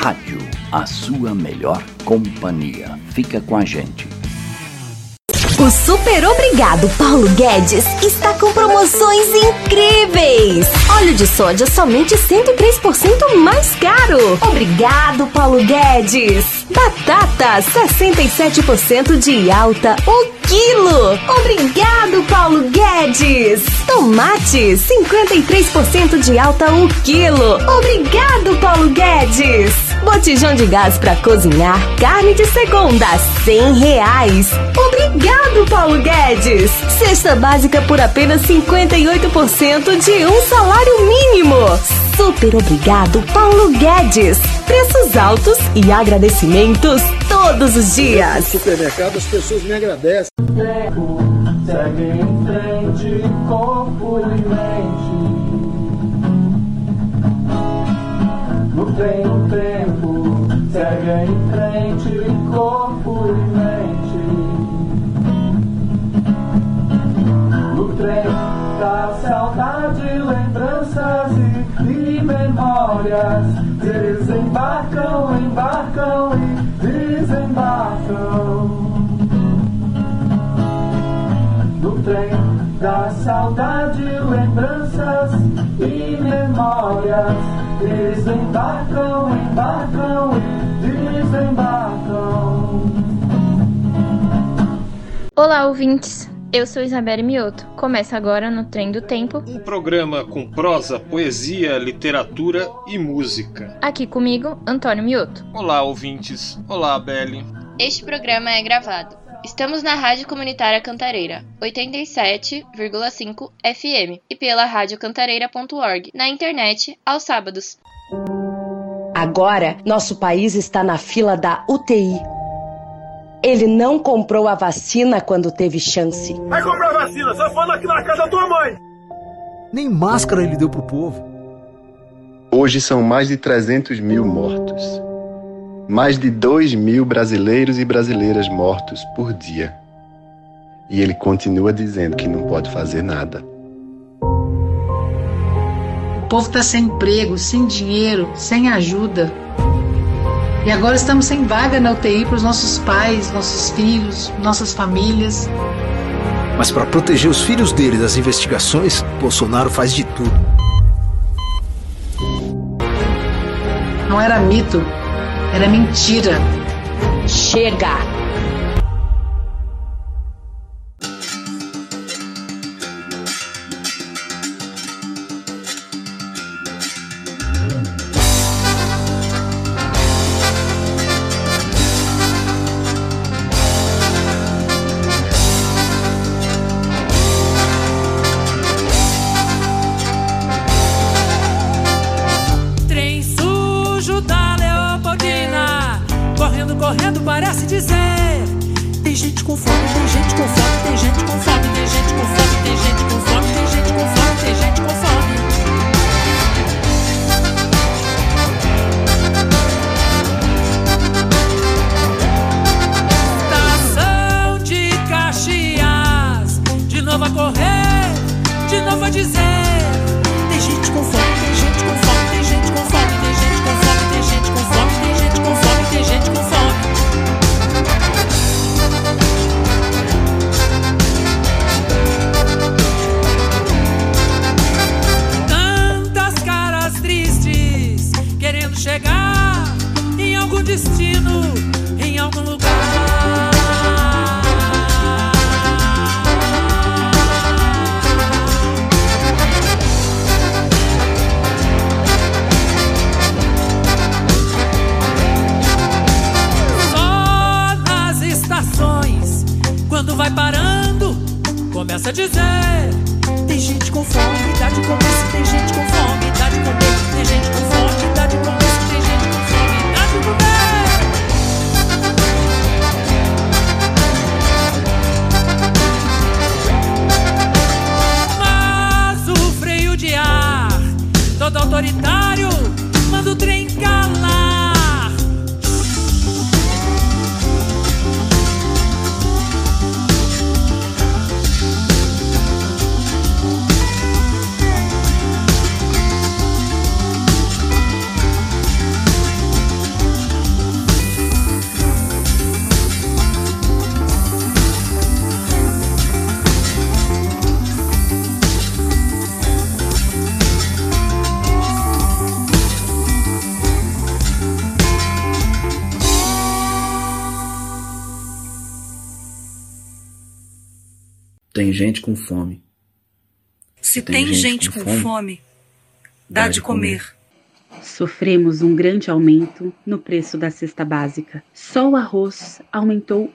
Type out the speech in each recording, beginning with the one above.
Rádio, a sua melhor companhia. Fica com a gente. O Super Obrigado Paulo Guedes está com promoções incríveis. Óleo de soja somente 103% mais caro. Obrigado Paulo Guedes. Batata 67% de alta o quilo. Obrigado Paulo Guedes. Tomate 53% de alta o quilo. Obrigado Paulo Guedes. Botijão de gás para cozinhar carne de segunda R$100. Obrigado Paulo Guedes. Cesta básica por apenas 58% de um salário mínimo. Super obrigado Paulo Guedes. Preços altos e agradecimentos todos os dias. No supermercado as pessoas me agradecem. Segue em frente, corpo e mente. No tempo, segue em frente, corpo e mente. No trem da saudade, lembranças e memórias. Desembarcam, embarcam e desembarcam. No trem da saudade, lembranças e memórias. Desembarcam, embarcam e desembarcam. Olá, ouvintes. Eu sou Isabelle Mioto. Começa agora no Trem do Tempo. Um programa com prosa, poesia, literatura e música. Aqui comigo, Antônio Mioto. Olá, ouvintes. Olá, Belle. Este programa é gravado. Estamos na Rádio Comunitária Cantareira, 87,5 FM e pela radiocantareira.org, na internet, aos sábados. Agora, nosso país está na fila da UTI. Ele não comprou a vacina quando teve chance. Vai comprar vacina, só falando aqui na casa da tua mãe. Nem máscara ele deu pro povo. Hoje são mais de 300 mil mortos. Mais de 2 mil brasileiros e brasileiras mortos por dia. E ele continua dizendo que não pode fazer nada. O povo está sem emprego, sem dinheiro, sem ajuda. E agora estamos sem vaga na UTI para os nossos pais, nossos filhos, nossas famílias. Mas para proteger os filhos dele das investigações, Bolsonaro faz de tudo. Não era mito, era mentira. Chega! Correndo parece dizer: tem gente com fome, tem gente com fome, tem gente com fome, tem gente com fome, tem gente com fome, tem gente com fome, tem gente com fome. Estação de Caxias, de novo a correr, de novo a dizer: tem gente com fome, tem gente com fome, tem gente com fome, tem gente com fome, tem gente com fome, tem gente com fome, tem gente com fome. Chegar em algum destino, em algum lugar. Só nas estações, quando vai parando, começa a dizer: tem gente com fome, dá de comer. Se tem gente com fome, dá de comer. Tem gente com fome, dá de comer. Todo autoritário manda o trem calar. Tem gente com fome. Se tem gente com fome, dá de comer. Sofremos um grande aumento no preço da cesta básica. Só o arroz aumentou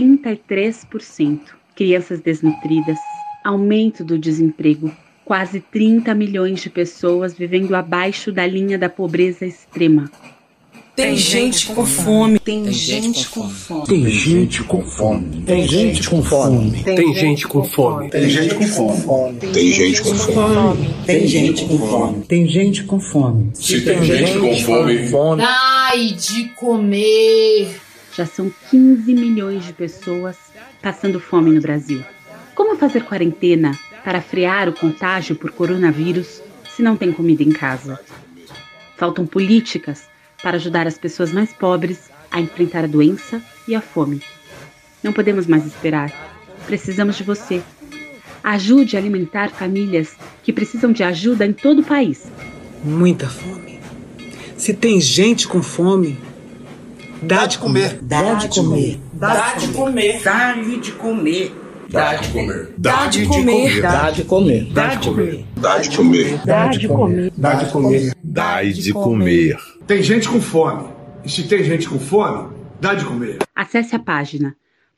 83%. Crianças desnutridas, aumento do desemprego, quase 30 milhões de pessoas vivendo abaixo da linha da pobreza extrema. Tem gente com fome. Tem gente com fome. Tem gente com fome. Tem gente com fome. Tem gente com fome. Tem gente com fome. Tem gente com fome. Tem gente com fome. Tem gente com fome. Se tem gente com fome, dai de comer. Já são 15 milhões de pessoas passando fome no Brasil. Como fazer quarentena para frear o contágio por coronavírus se não tem comida em casa? Faltam políticas para ajudar as pessoas mais pobres a enfrentar a doença e a fome. Não podemos mais esperar. Precisamos de você. Ajude a alimentar famílias que precisam de ajuda em todo o país. Muita fome. Se tem gente com fome, dá de comer. Dá de comer. Dá de comer. Dá-lhe de comer. dá de comer. Dá de comer. Dá de comer. Dá de comer. Dá de comer. Dá de comer. Dá de comer. Dá de comer. Tem gente com fome. E se tem gente com fome, dá de comer. Acesse a página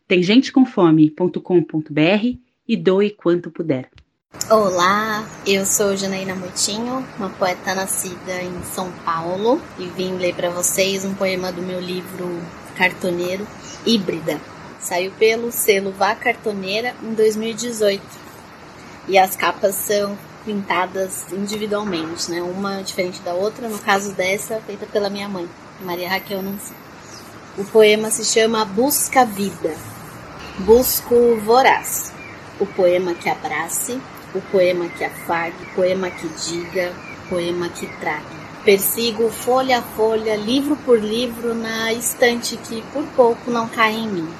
temgentecomfome.com.br e doe quanto puder. Olá, eu sou Janaína Moitinho, uma poeta nascida em São Paulo, e vim ler para vocês um poema do meu livro Cartoneiro, Híbrida. Saiu pelo selo Vá Cartoneira em 2018. E as capas são pintadas individualmente, né? Uma diferente da outra, no caso dessa, feita pela minha mãe, Maria Raquel Nancy. O poema se chama Busca Vida. Busco voraz. O poema que abrace, o poema que afague, o poema que diga, o poema que trague. Persigo folha a folha, livro por livro, na estante que por pouco não cai em mim.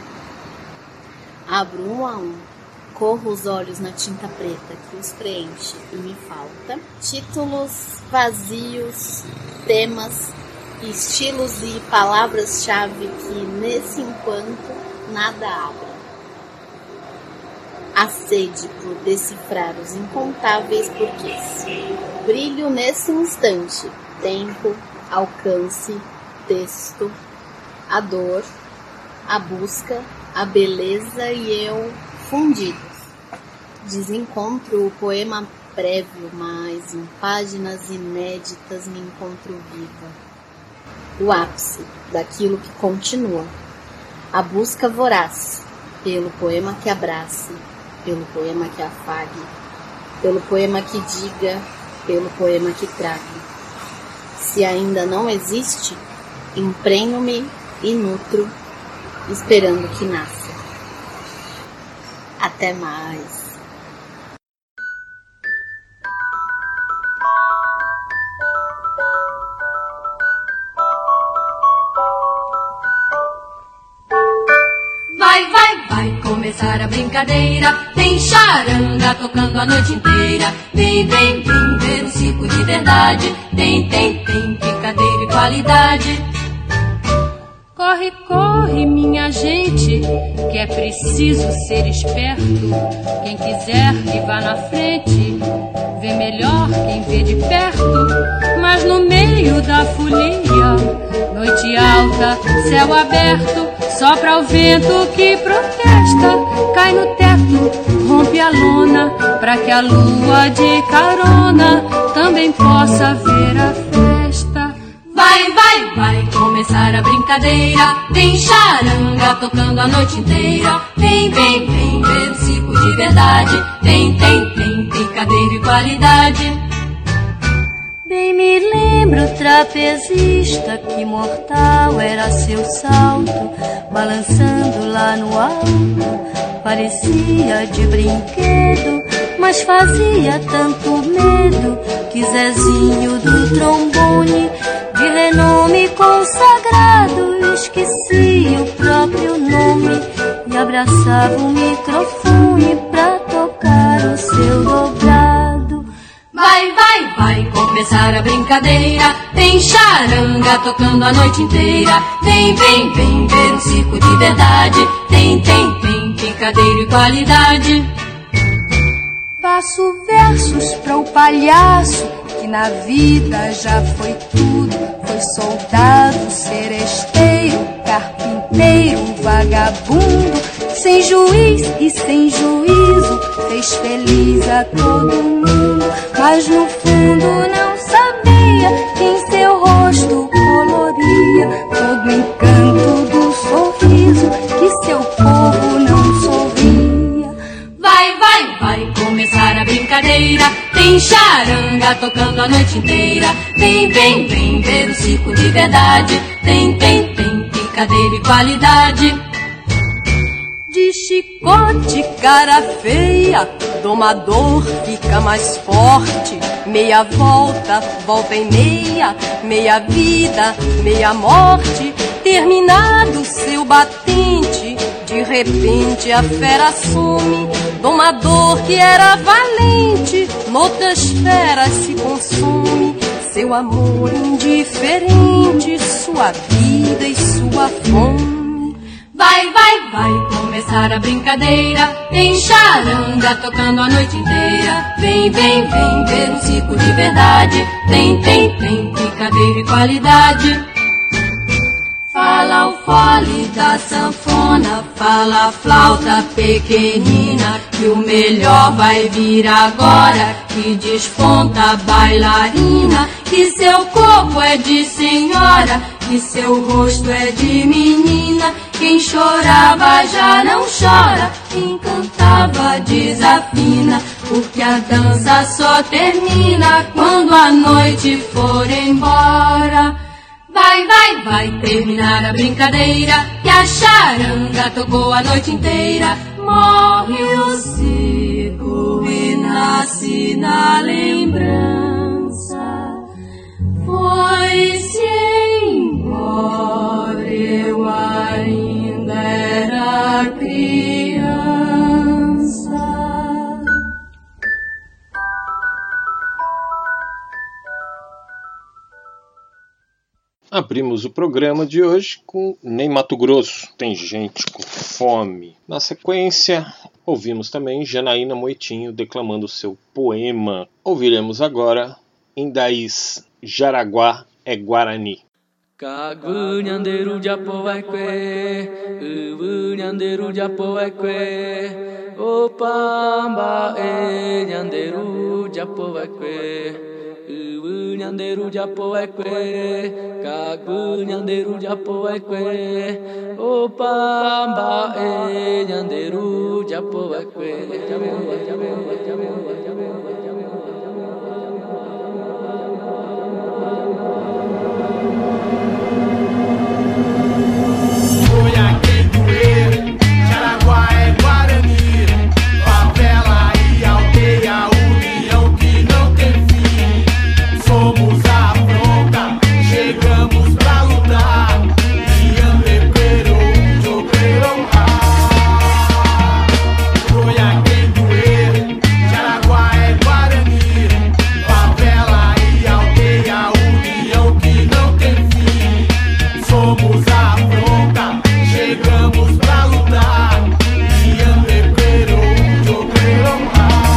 Abro um a um, corro os olhos na tinta preta que os preenche e me falta. Títulos vazios, temas, estilos e palavras-chave que nesse enquanto nada abre. A sede por decifrar os incontáveis porquês. Brilho nesse instante, tempo, alcance, texto, a dor, a busca, a beleza e eu fundidos. Desencontro o poema prévio, mas em páginas inéditas me encontro viva. O ápice daquilo que continua. A busca voraz, pelo poema que abrace, pelo poema que afague, pelo poema que diga, pelo poema que trague. Se ainda não existe, emprenho-me e nutro, esperando que nasça. Até mais. Vai começar a brincadeira. Tem charanga tocando a noite inteira. Vem ver o circo de verdade. Tem picadeira e qualidade. Corre, minha gente, que é preciso ser esperto. Quem quiser que vá na frente, vê melhor quem vê de perto. Mas no meio da folia, noite alta, céu aberto, sopra o vento que protesta, cai no teto, rompe a lona, pra que a lua de carona também possa ver a festa. Vai começar a brincadeira. Tem charanga tocando a noite inteira. Vem ver o circo de verdade. Tem picadeira e qualidade. Bem me lembro o trapezista, que mortal era seu salto, balançando lá no alto, parecia de brinquedo, mas fazia tanto medo, que Zezinho do trombone, de renome consagrado, esquecia o próprio nome e abraçava o microfone pra tocar o seu dobrado. Vai começar a brincadeira. Tem charanga tocando a noite inteira. Vem ver o circo de verdade. Tem picadeira e qualidade. Faço versos para o palhaço que na vida já foi tudo. Foi soldado, seresteiro, carpinteiro, vagabundo, sem juiz e sem juízo, fez feliz a todo mundo. Mas no fundo não sabia que em seu rosto coloria todo o encanto do sorriso que seu povo não sorria. Vai começar a brincadeira. Tem charanga tocando a noite inteira. Vem ver o circo de verdade. Tem picadeira e qualidade. De chicote, cara feia, domador fica mais forte. Meia volta, volta e meia, meia vida, meia morte. Terminado seu batente, de repente a fera some. Domador que era valente, noutras feras se consome. Seu amor indiferente, sua vida e sua fome. Vai começar a brincadeira. Tem charanga tocando a noite inteira. Vem ver um circo de verdade. Tem picadeira e qualidade. Fala o fole da sanfona, fala a flauta pequenina, que o melhor vai vir agora, que desponta a bailarina, que seu corpo é de senhora, que seu rosto é de menina. Quem chorava já não chora, quem cantava desafina, porque a dança só termina quando a noite for embora. Vai terminar a brincadeira, que a charanga tocou a noite inteira. Morre o circo e nasce na lembrança. Foi-se embora, eu ainda era criança. Abrimos o programa de hoje com Nem Mato Grosso, Tem Gente com Fome. Na sequência, ouvimos também Janaína Moitinho declamando seu poema. Ouviremos agora Indaís, Jaraguá é Guarani. Cagunhandeiro de Apoaique, Uunhandeiro de Apoaique, Opamba e Nhandeiro de Apoaique. Nhandeiro de Apoaique, Cagunhandeiro de Apoaique, Opamba e Nhandeiro de Apoaique. Jaraguá é Guarani, favela e aldeia, união que não tem fim. Somos a afronta, chegamos pra lutar. Iandequeiro, jogueiro, Goiá quem doer. Jaraguá é Guarani, favela e aldeia, união que não tem fim. Somos a afronta, chegamos pra lutar. Iandequeiro, jogueiro,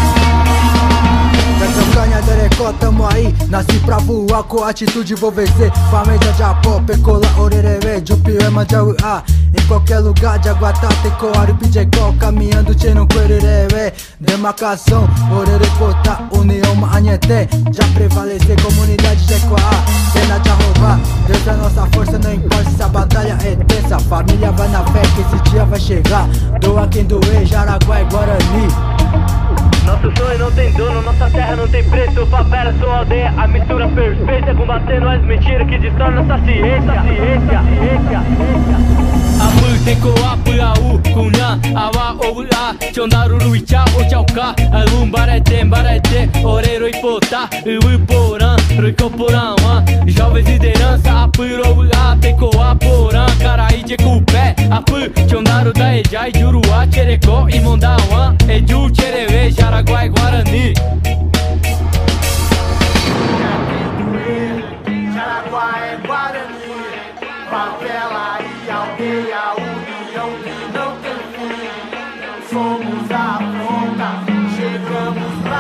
Canha derecó, tamo aí, nasci pra voar, com atitude vou vencer. Família de Apó, Pecola, Orereve, Jupié, Manjauá. Em qualquer lugar de Aguatá, Tecoário, Pijecó, caminhando, Tcheno, Querereve. Demarcação, Orerecotá, União, Maanheté. Já prevalecer, comunidade de Ecoá. Pena de arrobar, Deus é nossa força, não importa se a batalha é tensa. Família vai na fé que esse dia vai chegar. Doa quem doer, Jaraguá e Guarani. Nosso sonho não tem dono, nossa terra não tem preço. Favela, sua aldeia, a mistura perfeita, combatendo as mentiras que distorcem nossa ciência. Amu, Teko, Apuaú, Cunhã, Awa, Oua, Chondaruru, Ichá, Ochauká, Alum, Barete, Barete, Oreiro, Ipotá, Uiporã, Ruicoporã, Jovens liderança, Apuiroua, Teko, Aporã, Caraí, Jecupé, Apu, Chondaru, Daejai, Juruá, Cherecó, Imondauã, Eju, Chereve, Jaraguá e Guarani. Jaraguá é Guarani, favela e aldeia, união que não tem fim. Somos a afronta, chegamos pra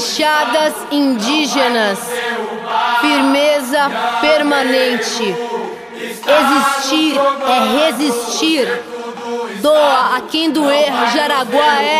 Enxadas indígenas, firmeza permanente. Existir é resistir. Doa a quem doer, Jaraguá é...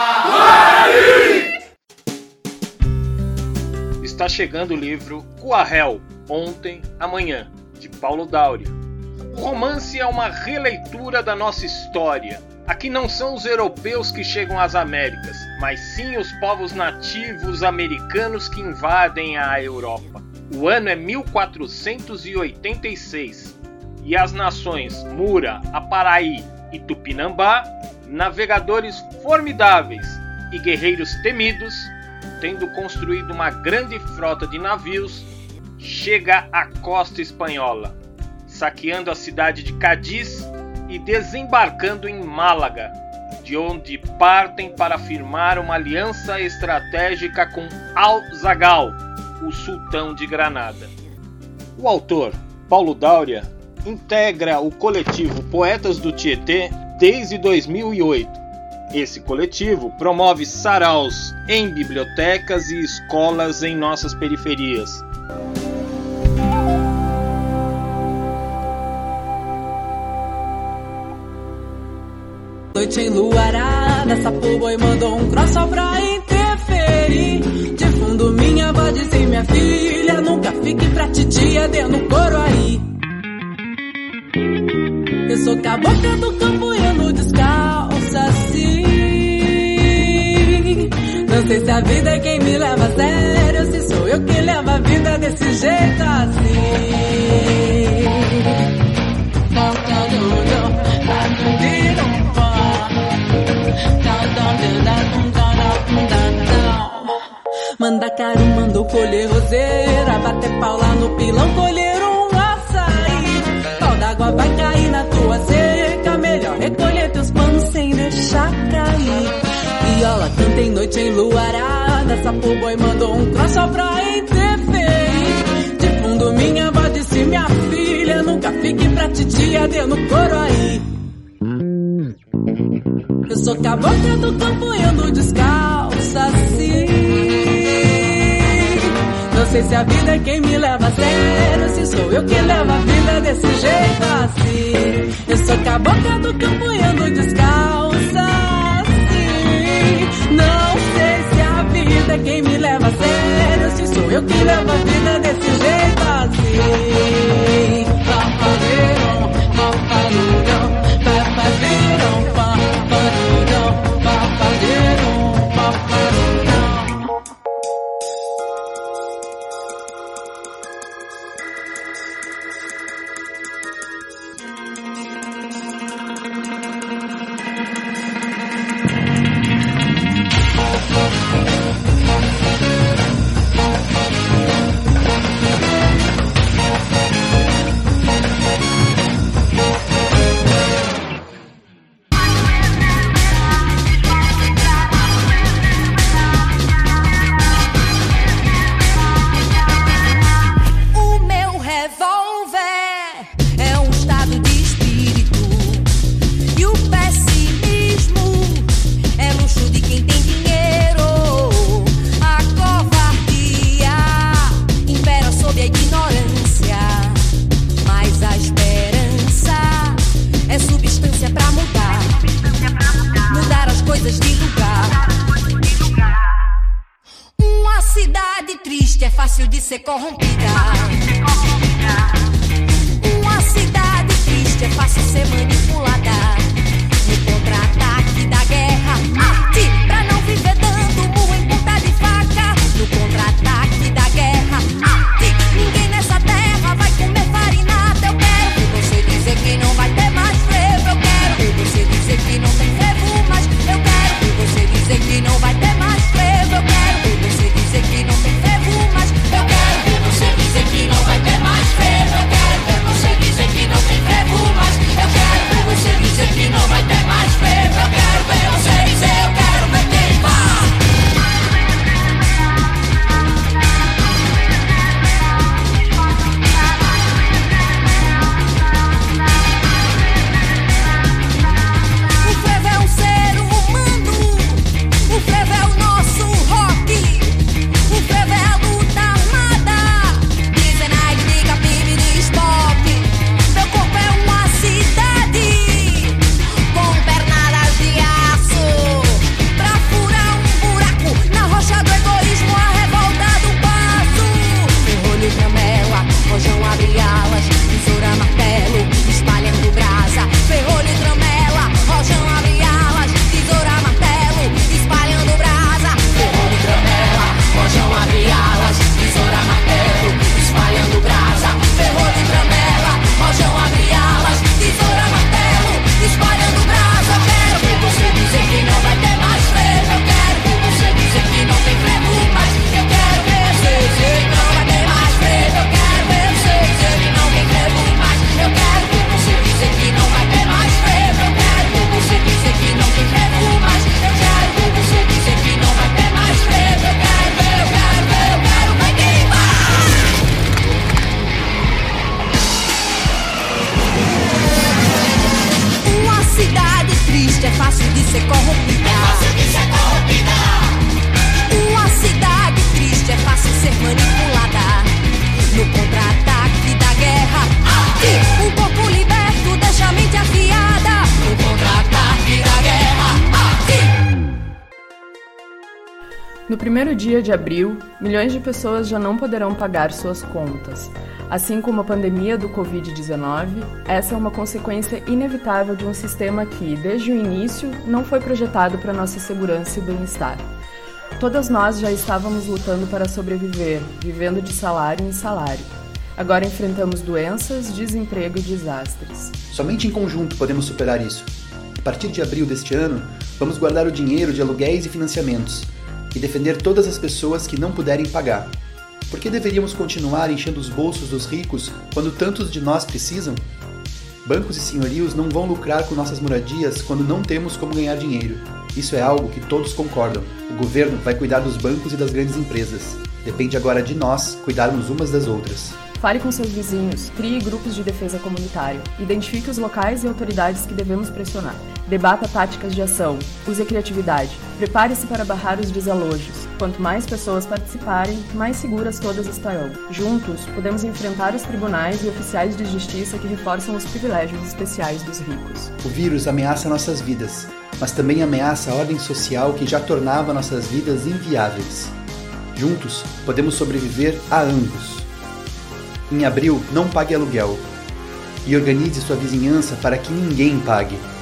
Está chegando o livro Coarrel, Ontem, Amanhã, de Paulo Dauri. O romance é uma releitura da nossa história. Aqui não são os europeus que chegam às Américas, mas sim os povos nativos americanos que invadem a Europa. O ano é 1486 e as nações Mura, Aparaí e Tupinambá, navegadores formidáveis e guerreiros temidos, tendo construído uma grande frota de navios, chega à costa espanhola, saqueando a cidade de Cádiz e desembarcando em Málaga, de onde partem para firmar uma aliança estratégica com Al-Zagal, o sultão de Granada. O autor, Paulo Dauri, integra o coletivo Poetas do Tietê desde 2008. Esse coletivo promove saraus em bibliotecas e escolas em nossas periferias. Noite enluarada, Sapo Boi mandou um cross só pra interferir. De fundo minha avó disse, minha filha, nunca fique pra titia, dê no couro aí. Eu sou cabocla do campo e ando descalça assim. Não sei se a vida é quem me leva a sério, se sou eu que levo a vida desse jeito assim. Mandacaru mandou colher roseira, bater pau lá no pilão, colher um açaí. Pau d'água vai cair na tua seca, melhor recolher teus panos sem deixar cair. Viola canta em noite enluarada, Sapo Boi mandou um cross só pra interferir. De fundo minha avó disse, minha filha, nunca fique pra titia, dê no couro aí. Eu sou cabocla do campo e ando descalça assim. Não sei se a vida é quem me leva a sério, se sou eu que levo a vida desse jeito assim. Eu sou cabocla do campo e ando descalça assim. Não sei se a vida é quem me leva a sério, se sou eu que levo a vida desse jeito assim. Papadeirão, papadeirão, papadeirão, papadeirão, papadeirão, papadeirão. Uma cidade triste é fácil ser manipulada. No contra-ataque da guerra, arte pra não viver dando murro em ponta de faca. No contra-ataque da guerra, arte, ninguém nessa terra vai comer farinata. Eu quero que você dizer que não vai ter mais frevo. Eu quero que você dizer que não tem frevo mais. Eu quero que você dizer que não vai ter mais frevo. Eu quero que você dizer que não tem frevo mais. Eu quero que você dizer que não vai ter mais frevo. Eu quero que você dizer que não tem frevo mais. Eu quero que você dizer que No primeiro dia de abril, milhões de pessoas já não poderão pagar suas contas. Assim como a pandemia do Covid-19, essa é uma consequência inevitável de um sistema que, desde o início, não foi projetado para nossa segurança e bem-estar. Todas nós já estávamos lutando para sobreviver, vivendo de salário em salário. Agora enfrentamos doenças, desemprego e desastres. Somente em conjunto podemos superar isso. A partir de abril deste ano, vamos guardar o dinheiro de aluguéis e financiamentos e defender todas as pessoas que não puderem pagar. Por que deveríamos continuar enchendo os bolsos dos ricos quando tantos de nós precisam? Bancos e senhorios não vão lucrar com nossas moradias quando não temos como ganhar dinheiro. Isso é algo que todos concordam. O governo vai cuidar dos bancos e das grandes empresas. Depende agora de nós cuidarmos umas das outras. Fale com seus vizinhos, crie grupos de defesa comunitário, identifique os locais e autoridades que devemos pressionar. Debata táticas de ação, use a criatividade, prepare-se para barrar os desalojos. Quanto mais pessoas participarem, mais seguras todas estarão. Juntos, podemos enfrentar os tribunais e oficiais de justiça que reforçam os privilégios especiais dos ricos. O vírus ameaça nossas vidas, mas também ameaça a ordem social que já tornava nossas vidas inviáveis. Juntos, podemos sobreviver a ambos. Em abril, não pague aluguel. E organize sua vizinhança para que ninguém pague.